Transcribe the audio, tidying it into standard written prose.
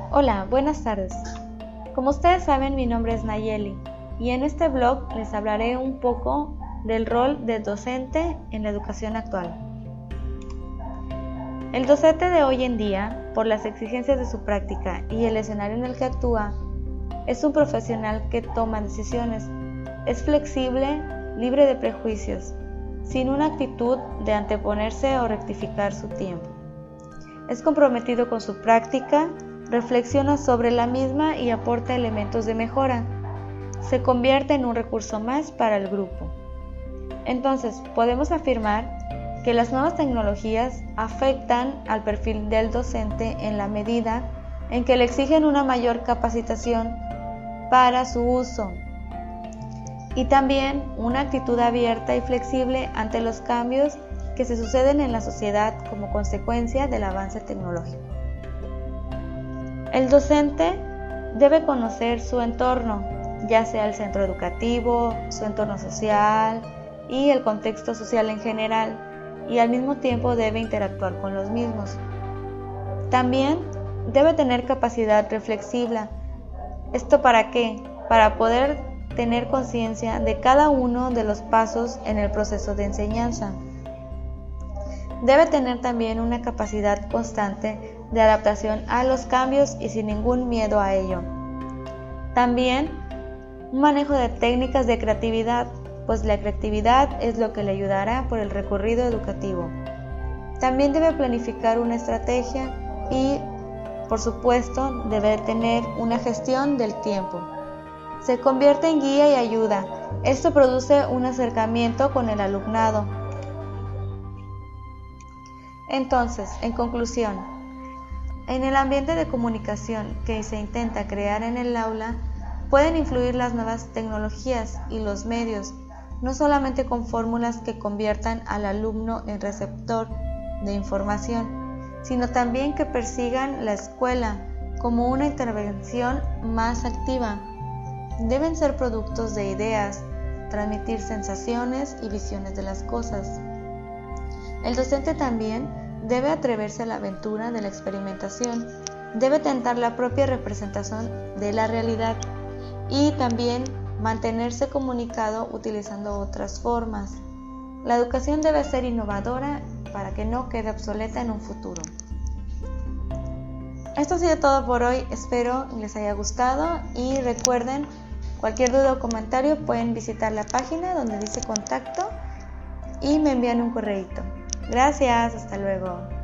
Hola, buenas tardes. Como ustedes saben, mi nombre es Nayeli y en este blog les hablaré un poco del rol de docente en la educación actual. El docente de hoy en día, por las exigencias de su práctica y el escenario en el que actúa, es un profesional que toma decisiones, es flexible, libre de prejuicios, sin una actitud de anteponerse o rectificar su tiempo. Es comprometido con su práctica, reflexiona sobre la misma y aporta elementos de mejora. Se convierte en un recurso más para el grupo. Entonces, podemos afirmar que las nuevas tecnologías afectan al perfil del docente en la medida en que le exigen una mayor capacitación para su uso y también una actitud abierta y flexible ante los cambios que se suceden en la sociedad como consecuencia del avance tecnológico. El docente debe conocer su entorno, ya sea el centro educativo, su entorno social y el contexto social en general, y al mismo tiempo debe interactuar con los mismos. También debe tener capacidad reflexiva. ¿Esto para qué? Para poder tener conciencia de cada uno de los pasos en el proceso de enseñanza. Debe tener también una capacidad constante de adaptación a los cambios y sin ningún miedo a ello. También un manejo de técnicas de creatividad, pues la creatividad es lo que le ayudará por el recorrido educativo. También debe planificar una estrategia y, por supuesto, debe tener una gestión del tiempo. Se convierte en guía y ayuda. Esto produce un acercamiento con el alumnado. Entonces, en conclusión, en el ambiente de comunicación que se intenta crear en el aula, pueden influir las nuevas tecnologías y los medios, no solamente con fórmulas que conviertan al alumno en receptor de información, sino también que persigan la escuela como una intervención más activa. Deben ser productos de ideas, transmitir sensaciones y visiones de las cosas. El docente también debe atreverse a la aventura de la experimentación, debe tentar la propia representación de la realidad y también mantenerse comunicado utilizando otras formas. La educación debe ser innovadora para que no quede obsoleta en un futuro. Esto ha sido todo por hoy, espero les haya gustado y recuerden, cualquier duda o comentario pueden visitar la página donde dice contacto y me envían un correíto. Gracias, hasta luego.